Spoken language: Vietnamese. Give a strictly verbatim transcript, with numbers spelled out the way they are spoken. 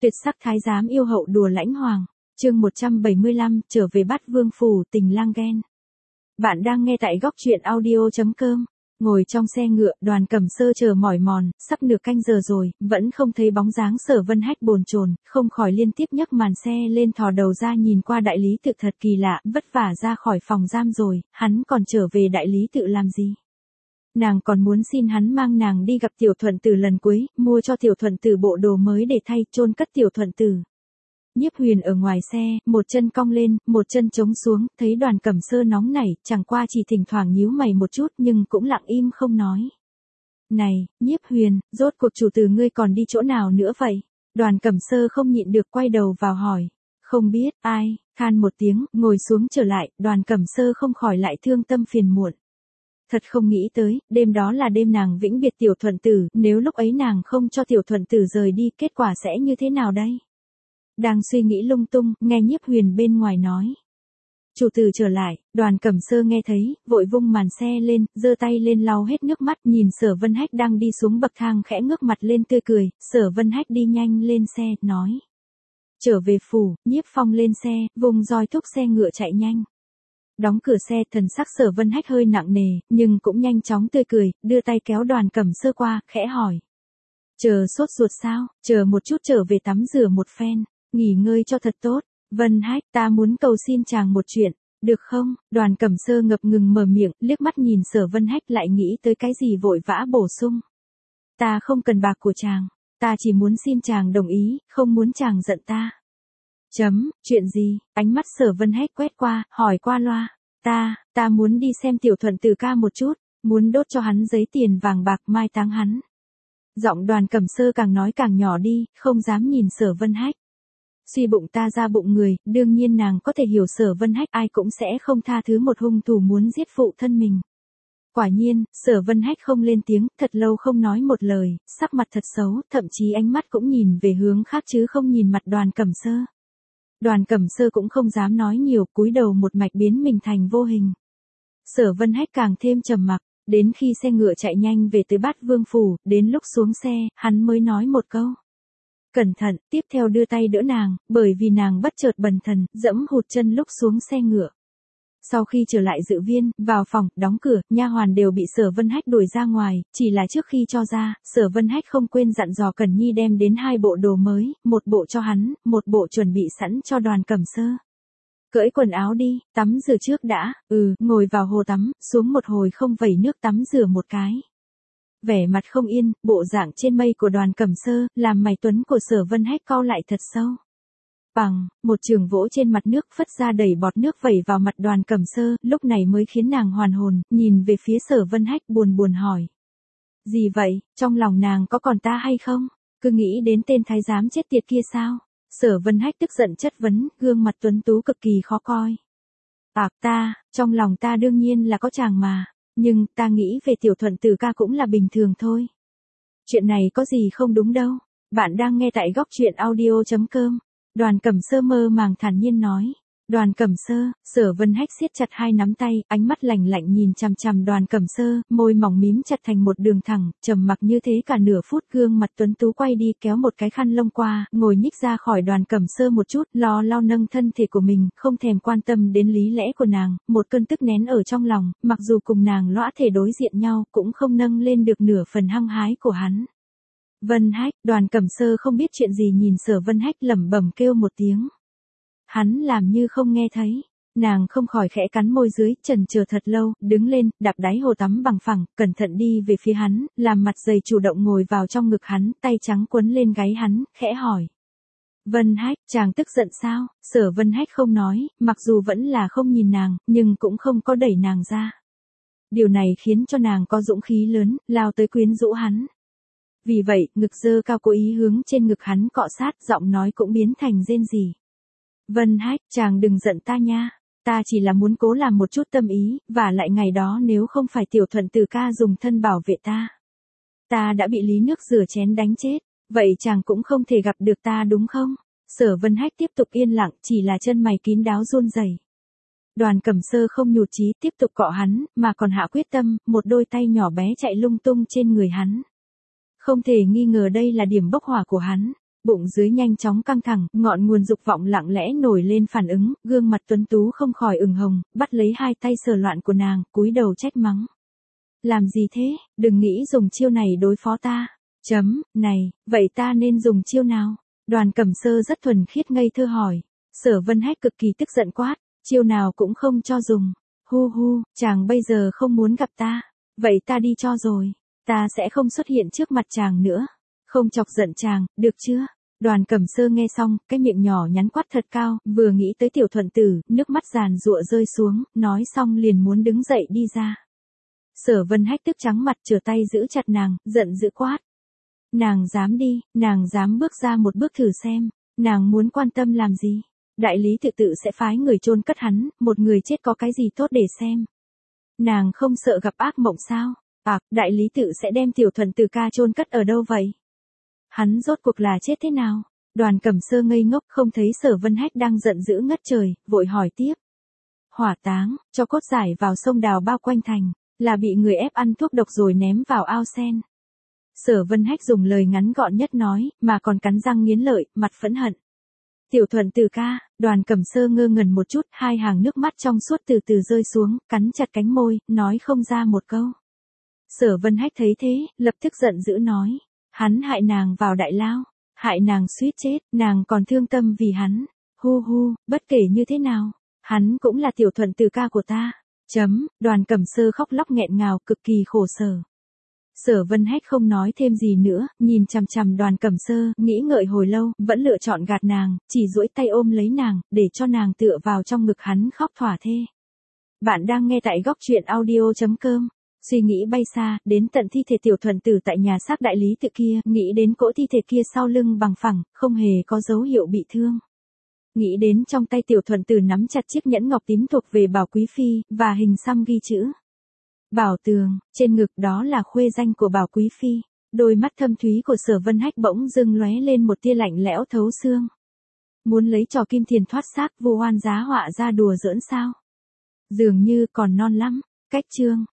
Tuyệt sắc thái giám yêu hậu đùa lãnh hoàng. Chương một trăm bảy mươi lăm, trở về Bát Vương phủ, tình lang ghen. Bạn đang nghe tại góc truyện audio chấm com. Ngồi trong xe ngựa, Đoàn Cẩm Sơ chờ mỏi mòn, sắp nửa canh giờ rồi, vẫn không thấy bóng dáng Sở Vân Hách bồn chồn, không khỏi liên tiếp nhấc màn xe lên thò đầu ra nhìn qua đại lý tự thật kỳ lạ, vất vả ra khỏi phòng giam rồi, hắn còn trở về đại lý tự làm gì? Nàng còn muốn xin hắn mang nàng đi gặp Tiểu Thuận Tử lần cuối, mua cho Tiểu Thuận Tử bộ đồ mới để thay, chôn cất Tiểu Thuận Tử. Nhiếp Huyền ở ngoài xe, một chân cong lên, một chân chống xuống, thấy Đoàn Cẩm Sơ nóng nảy, chẳng qua chỉ thỉnh thoảng nhíu mày một chút nhưng cũng lặng im không nói. Này, Nhiếp Huyền, rốt cuộc chủ tử ngươi còn đi chỗ nào nữa vậy? Đoàn Cẩm Sơ không nhịn được quay đầu vào hỏi. Không biết, ai, khan một tiếng, ngồi xuống trở lại, Đoàn Cẩm Sơ không khỏi lại thương tâm phiền muộn. Thật không nghĩ tới, đêm đó là đêm nàng vĩnh biệt Tiểu Thuận Tử, nếu lúc ấy nàng không cho Tiểu Thuận Tử rời đi, kết quả sẽ như thế nào đây? Đang suy nghĩ lung tung, nghe Nhiếp Huyền bên ngoài nói. Chủ tử trở lại, Đoàn Cẩm Sơ nghe thấy, vội vung màn xe lên, giơ tay lên lau hết nước mắt, nhìn Sở Vân Hách đang đi xuống bậc thang khẽ ngước mặt lên tươi cười, Sở Vân Hách đi nhanh lên xe, nói. Trở về phủ, Nhiếp Phong lên xe, vùng roi thúc xe ngựa chạy nhanh. Đóng cửa xe, thần sắc Sở Vân Hách hơi nặng nề, nhưng cũng nhanh chóng tươi cười, đưa tay kéo Đoàn Cẩm Sơ qua, khẽ hỏi. Chờ sốt ruột sao, chờ một chút trở về tắm rửa một phen, nghỉ ngơi cho thật tốt. Vân Hách, ta muốn cầu xin chàng một chuyện, được không? Đoàn Cẩm Sơ ngập ngừng mở miệng, liếc mắt nhìn Sở Vân Hách lại nghĩ tới cái gì vội vã bổ sung. Ta không cần bạc của chàng, ta chỉ muốn xin chàng đồng ý, không muốn chàng giận ta. Chấm, chuyện gì? Ánh mắt Sở Vân Hách quét qua, hỏi qua loa. Ta, ta muốn đi xem Tiểu Thuận Tử ca một chút, muốn đốt cho hắn giấy tiền vàng bạc mai táng hắn. Giọng Đoàn Cẩm Sơ càng nói càng nhỏ đi, không dám nhìn Sở Vân Hách. Suy bụng ta ra bụng người, đương nhiên nàng có thể hiểu Sở Vân Hách ai cũng sẽ không tha thứ một hung thủ muốn giết phụ thân mình. Quả nhiên, Sở Vân Hách không lên tiếng, thật lâu không nói một lời, sắc mặt thật xấu, thậm chí ánh mắt cũng nhìn về hướng khác chứ không nhìn mặt Đoàn Cẩm Sơ. Đoàn Cẩm Sơ cũng không dám nói nhiều, cúi đầu một mạch biến mình thành vô hình. Sở Vân Hách càng thêm trầm mặc, đến khi xe ngựa chạy nhanh về tới Bát Vương phủ, đến lúc xuống xe, hắn mới nói một câu. Cẩn thận, tiếp theo đưa tay đỡ nàng, bởi vì nàng bất chợt bần thần, dẫm hụt chân lúc xuống xe ngựa. Sau khi trở lại dự viên, vào phòng, đóng cửa, nha hoàn đều bị Sở Vân Hách đuổi ra ngoài, chỉ là trước khi cho ra, Sở Vân Hách không quên dặn dò Cẩn Nhi đem đến hai bộ đồ mới, một bộ cho hắn, một bộ chuẩn bị sẵn cho Đoàn Cẩm Sơ. Cởi quần áo đi, tắm rửa trước đã, ừ, ngồi vào hồ tắm, xuống một hồi không vẩy nước tắm rửa một cái. Vẻ mặt không yên, bộ dạng trên mây của Đoàn Cẩm Sơ, làm mày tuấn của Sở Vân Hách cau lại thật sâu. Bằng, một trường vỗ trên mặt nước phất ra đầy bọt nước vẩy vào mặt Đoàn Cẩm Sơ, lúc này mới khiến nàng hoàn hồn, nhìn về phía Sở Vân Hách buồn buồn hỏi. Gì vậy, trong lòng nàng có còn ta hay không? Cứ nghĩ đến tên thái giám chết tiệt kia sao? Sở Vân Hách tức giận chất vấn, gương mặt tuấn tú cực kỳ khó coi. Ác ta, trong lòng ta đương nhiên là có chàng mà, nhưng ta nghĩ về Tiểu Thuận Tử ca cũng là bình thường thôi. Chuyện này có gì không đúng đâu. Bạn đang nghe tại góc truyện audio chấm com. Đoàn Cẩm Sơ mơ màng thản nhiên nói. Đoàn Cẩm Sơ, Sở Vân Hách siết chặt hai nắm tay, ánh mắt lạnh lạnh nhìn chằm chằm Đoàn Cẩm Sơ, môi mỏng mím chặt thành một đường thẳng, trầm mặc như thế cả nửa phút, gương mặt tuấn tú quay đi kéo một cái khăn lông qua, ngồi nhích ra khỏi Đoàn Cẩm Sơ một chút, lo lau nâng thân thể của mình, không thèm quan tâm đến lý lẽ của nàng, một cơn tức nén ở trong lòng, mặc dù cùng nàng lõa thể đối diện nhau, cũng không nâng lên được nửa phần hăng hái của hắn. Vân Hách, Đoàn Cẩm Sơ không biết chuyện gì nhìn Sở Vân Hách lẩm bẩm kêu một tiếng. Hắn làm như không nghe thấy, nàng không khỏi khẽ cắn môi dưới, chần chờ thật lâu, đứng lên, đạp đáy hồ tắm bằng phẳng, cẩn thận đi về phía hắn, làm mặt dày chủ động ngồi vào trong ngực hắn, tay trắng quấn lên gáy hắn, khẽ hỏi. Vân Hách, chàng tức giận sao? Sở Vân Hách không nói, mặc dù vẫn là không nhìn nàng, nhưng cũng không có đẩy nàng ra. Điều này khiến cho nàng có dũng khí lớn, lao tới quyến rũ hắn. Vì vậy, ngực dơ cao cố ý hướng trên ngực hắn cọ sát, giọng nói cũng biến thành rên rỉ. Vân Hách, chàng đừng giận ta nha, ta chỉ là muốn cố làm một chút tâm ý, và lại ngày đó nếu không phải Tiểu Thuận Tử ca dùng thân bảo vệ ta. Ta đã bị lý nước rửa chén đánh chết, vậy chàng cũng không thể gặp được ta đúng không? Sở Vân Hách tiếp tục yên lặng, chỉ là chân mày kín đáo run rẩy. Đoàn Cẩm Sơ không nhụt chí tiếp tục cọ hắn, mà còn hạ quyết tâm, một đôi tay nhỏ bé chạy lung tung trên người hắn. Không thể nghi ngờ đây là điểm bốc hỏa của hắn. Bụng dưới nhanh chóng căng thẳng, ngọn nguồn dục vọng lặng lẽ nổi lên phản ứng, gương mặt tuấn tú không khỏi ửng hồng, bắt lấy hai tay sờ loạn của nàng, cúi đầu trách mắng. Làm gì thế, đừng nghĩ dùng chiêu này đối phó ta. Chấm, này, vậy ta nên dùng chiêu nào? Đoàn Cẩm Sơ rất thuần khiết ngây thơ hỏi. Sở Vân Hách cực kỳ tức giận quát, chiêu nào cũng không cho dùng. Hu hu, chàng bây giờ không muốn gặp ta. Vậy ta đi cho rồi. Ta sẽ không xuất hiện trước mặt chàng nữa. Không chọc giận chàng, được chưa? Đoàn Cẩm Sơ nghe xong, cái miệng nhỏ nhắn quát thật cao, vừa nghĩ tới Tiểu Thuận Tử, nước mắt giàn giụa rơi xuống, nói xong liền muốn đứng dậy đi ra. Sở Vân Hách tức trắng mặt trở tay giữ chặt nàng, giận dữ quát. Nàng dám đi, nàng dám bước ra một bước thử xem, nàng muốn quan tâm làm gì? Đại lý tự tự sẽ phái người chôn cất hắn, một người chết có cái gì tốt để xem. Nàng không sợ gặp ác mộng sao? À, đại lý tự sẽ đem Tiểu Thuận Tử ca chôn cất ở đâu vậy? Hắn rốt cuộc là chết thế nào? Đoàn Cẩm Sơ ngây ngốc không thấy Sở Vân Hách đang giận dữ ngất trời, vội hỏi tiếp. Hỏa táng, cho cốt giải vào sông đào bao quanh thành, là bị người ép ăn thuốc độc rồi ném vào ao sen. Sở Vân Hách dùng lời ngắn gọn nhất nói, mà còn cắn răng nghiến lợi, mặt phẫn hận. Tiểu Thuận Tử ca, Đoàn Cẩm Sơ ngơ ngẩn một chút, hai hàng nước mắt trong suốt từ từ rơi xuống, cắn chặt cánh môi, nói không ra một câu. Sở Vân Hách thấy thế, lập tức giận dữ nói. Hắn hại nàng vào đại lao, hại nàng suýt chết, nàng còn thương tâm vì hắn. Hu hu, bất kể như thế nào, hắn cũng là Tiểu Thuận Tử ca của ta. Chấm, Đoàn Cẩm Sơ khóc lóc nghẹn ngào, cực kỳ khổ sở. Sở Vân Hách không nói thêm gì nữa, nhìn chằm chằm Đoàn Cẩm Sơ, nghĩ ngợi hồi lâu, vẫn lựa chọn gạt nàng, chỉ duỗi tay ôm lấy nàng, để cho nàng tựa vào trong ngực hắn khóc thỏa thê. Bạn đang nghe tại góc truyện audio chấm com. Suy nghĩ bay xa, đến tận thi thể Tiểu Thuận Tử tại nhà xác đại lý tự kia, nghĩ đến cỗ thi thể kia sau lưng bằng phẳng, không hề có dấu hiệu bị thương. Nghĩ đến trong tay Tiểu Thuận Tử nắm chặt chiếc nhẫn ngọc tím thuộc về Bảo Quý Phi, và hình xăm ghi chữ. Bảo Tường, trên ngực đó là khuê danh của Bảo Quý Phi. Đôi mắt thâm thúy của Sở Vân Hách bỗng dưng lóe lên một tia lạnh lẽo thấu xương. Muốn lấy trò kim thiền thoát xác vu oan giá họa ra đùa giỡn sao? Dường như còn non lắm. Cách chương